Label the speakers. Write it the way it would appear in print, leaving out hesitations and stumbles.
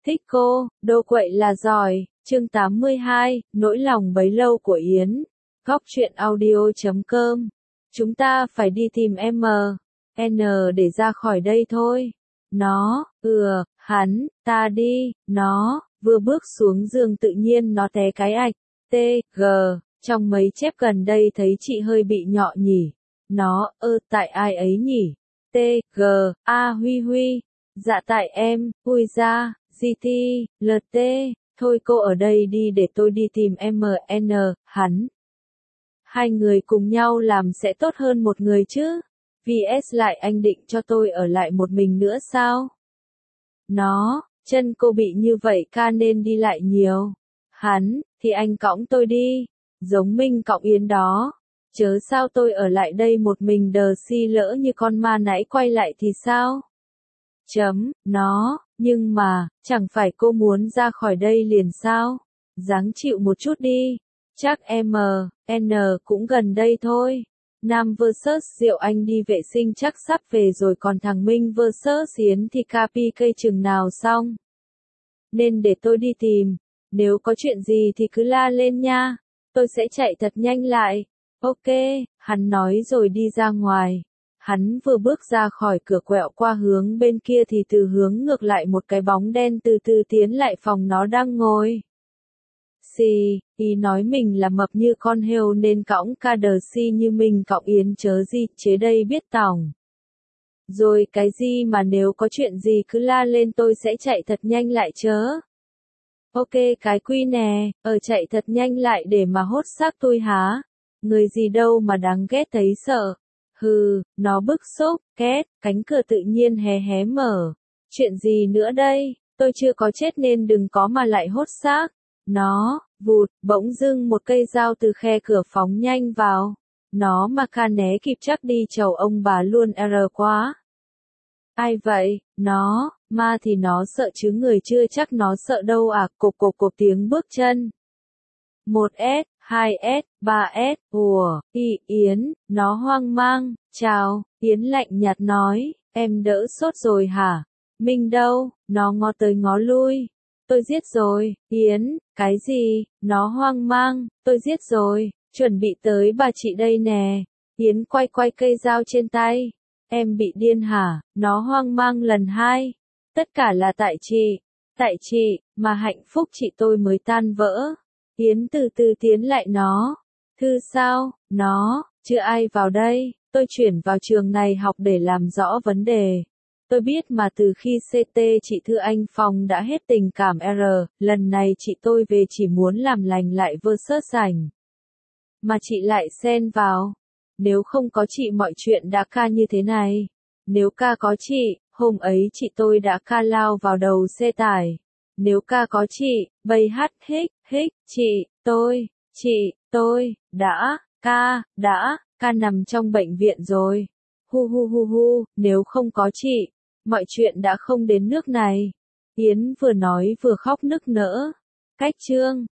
Speaker 1: Thích cô, đô quậy là giỏi. Chương 82, nỗi lòng bấy lâu của Yến. Góc truyện audio.com. Chúng ta phải đi tìm N để ra khỏi đây thôi. Nó, hắn, ta đi, nó, vừa bước xuống giường tự nhiên nó té cái ạch. T.G. Trong mấy chép gần đây thấy chị hơi bị nhọ nhỉ. Nó, tại ai ấy nhỉ? T.G. Huy Huy. Dạ tại em, ui ra, GT, LT, thôi cô ở đây đi để tôi đi tìm MN, hắn. Hai người cùng nhau làm sẽ tốt hơn một người chứ. VS lại anh định cho tôi ở lại một mình nữa sao? Nó, chân cô bị như vậy ca nên đi lại nhiều. Hắn, thì anh cõng tôi đi. Giống Minh cõng Yến đó. Chớ sao tôi ở lại đây một mình đờ si lỡ như con ma nãy quay lại thì sao? Nó, nhưng mà, chẳng phải cô muốn ra khỏi đây liền sao? Ráng chịu một chút đi. Chắc N cũng gần đây thôi. Nam vs Diệu Anh đi vệ sinh chắc sắp về rồi còn thằng Minh vs Yến thì copy cây chừng nào xong. Nên để tôi đi tìm. Nếu có chuyện gì thì cứ la lên nha. Tôi sẽ chạy thật nhanh lại. Ok, hắn nói rồi đi ra ngoài. Hắn vừa bước ra khỏi cửa quẹo qua hướng bên kia thì từ hướng ngược lại một cái bóng đen từ từ tiến lại phòng nó đang ngồi. Ý nói mình là mập như con heo nên cõng ca đờ si như mình cõng Yến chớ gì chế đây biết tòng. Rồi cái gì mà nếu có chuyện gì cứ la lên tôi sẽ chạy thật nhanh lại chớ. Ok cái quy nè, chạy thật nhanh lại để mà hốt xác tôi hả? Người gì đâu mà đáng ghét thấy sợ. Nó bức xúc, két, cánh cửa tự nhiên hé hé mở. Chuyện gì nữa đây, tôi chưa có chết nên đừng có mà lại hốt xác. Nó, vụt, bỗng dưng một cây dao từ khe cửa phóng nhanh vào. Nó mà ca né kịp chắc đi chầu ông bà luôn quá. Ai vậy, nó, ma thì nó sợ chứ người chưa chắc nó sợ đâu à, cộp tiếng bước chân. 1S, 2S, 3S, Yến, nó hoang mang, chào, Yến lạnh nhạt nói, em đỡ sốt rồi hả? Minh đâu, nó ngó tới ngó lui. Tôi giết rồi, Yến, cái gì, nó hoang mang, tôi giết rồi, chuẩn bị tới bà chị đây nè. Yến quay cây dao trên tay. Em bị điên hả? Nó hoang mang lần hai. Tất cả là tại chị, mà hạnh phúc chị tôi mới tan vỡ. Yến từ từ tiến lại nó. Thư sao? Nó, chưa ai vào đây, tôi chuyển vào trường này học để làm rõ vấn đề. Tôi biết mà từ khi CT chị Thư Anh Phong đã hết tình cảm lần này chị tôi về chỉ muốn làm lành lại versus rảnh. Mà chị lại xen vào. Nếu không có chị mọi chuyện đã ca như thế này. Nếu ca có chị, hôm ấy chị tôi đã ca lao vào đầu xe tải. Nếu ca có chị, bầy hát hích, chị tôi, đã ca nằm trong bệnh viện rồi. Nếu không có chị, mọi chuyện đã không đến nước này. Yến vừa nói vừa khóc nức nở. Cách chương